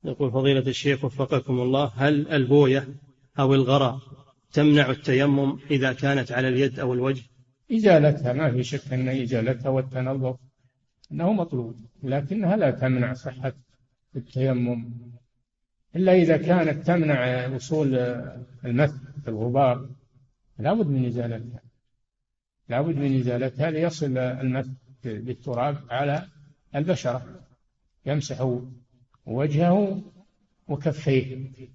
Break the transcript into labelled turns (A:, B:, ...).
A: يقول فضيلة الشيخ وفقكم الله: هل البوية أو الغراء تمنع التيمم إذا كانت على اليد أو الوجه؟
B: إزالتها ما في شك أن إزالتها والتنظف أنه مطلوب، لكنها لا تمنع صحة التيمم إلا إذا كانت تمنع وصول المس الغبار، لابد من إزالتها، لابد من إزالتها ليصل المس بالتراب على البشرة، يمسح وجهه وكفيه.